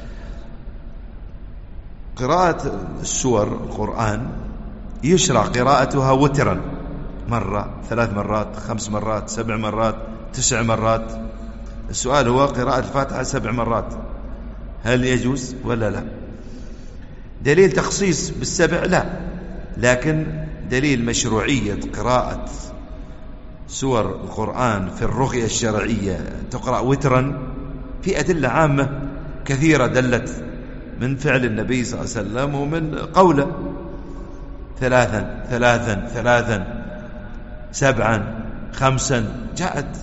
قراءة السور القرآن يشرع قراءتها وترا، مرة، ثلاث مرات، خمس مرات، سبع مرات، تسع مرات. السؤال هو قراءة الفاتحة سبع مرات هل يجوز ولا لا؟ دليل تخصيص بالسبع لا، لكن دليل مشروعية قراءة سور القرآن في الرقية الشرعية تقرأ وترا في أدلة عامة كثيرة دلت من فعل النبي صلى الله عليه وسلم ومن قوله ثلاثا ثلاثا ثلاثا سبعا خمسا جاءت.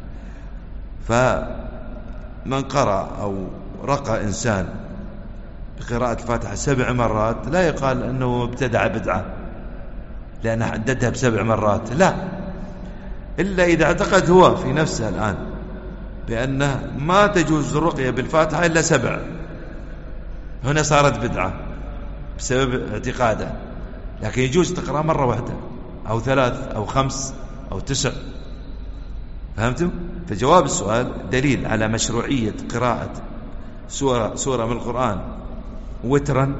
فمن قرأ أو رقى إنسان بقراءة الفاتحة سبع مرات لا يقال أنه ابتدع بدعة لأنه حددها بسبع مرات، لا، إلا إذا اعتقد هو في نفسه الآن بأنه ما تجوز الرقية بالفاتحة إلا سبع، هنا صارت بدعة بسبب اعتقاده. لكن يجوز تقرأ مرة واحدة أو ثلاث أو خمس أو تسع. فهمتم؟ فجواب السؤال دليل على مشروعية قراءة سورة, سورة من القرآن وترا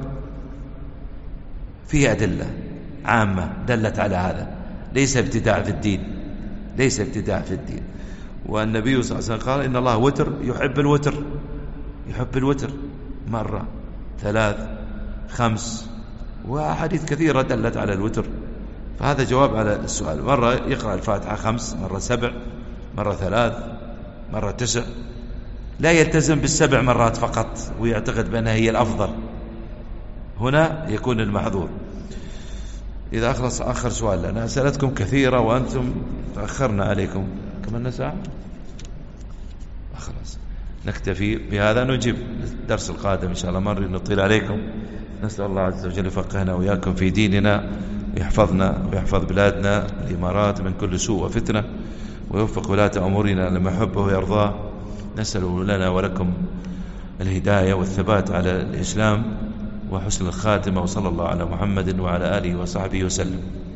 فيها أدلة عامة دلت على هذا، ليس ابتداع في الدين، ليس ابتداع في الدين. والنبي صلى الله عليه وسلم قال إن الله وتر يحب الوتر، يحب الوتر مرة ثلاث خمس، وأحاديث كثيرة دلت على الوتر. فهذا جواب على السؤال. مرة يقرأ الفاتحة خمس، مرة سبع، مرة ثلاث، مرة تسع، لا يلتزم بالسبع مرات فقط ويعتقد بأنها هي الأفضل، هنا يكون المحظور. إذا أخلص آخر سؤال، أنا أسألتكم كثيرة وأنتم تأخرنا عليكم كمان ساعة، خلاص نكتفي بهذا، نجيب الدرس القادم إن شاء الله مرة نطيل عليكم. نسأل الله عز وجل يفقهنا وإياكم في ديننا ويحفظنا ويحفظ بلادنا الإمارات من كل سوء وفتنة، ويوفق ولاة أمورنا لما يحبه ويرضاه. نسأل لنا ولكم الهداية والثبات على الإسلام وحسن الخاتمة، وصلى الله على محمد وعلى آله وصحبه وسلم.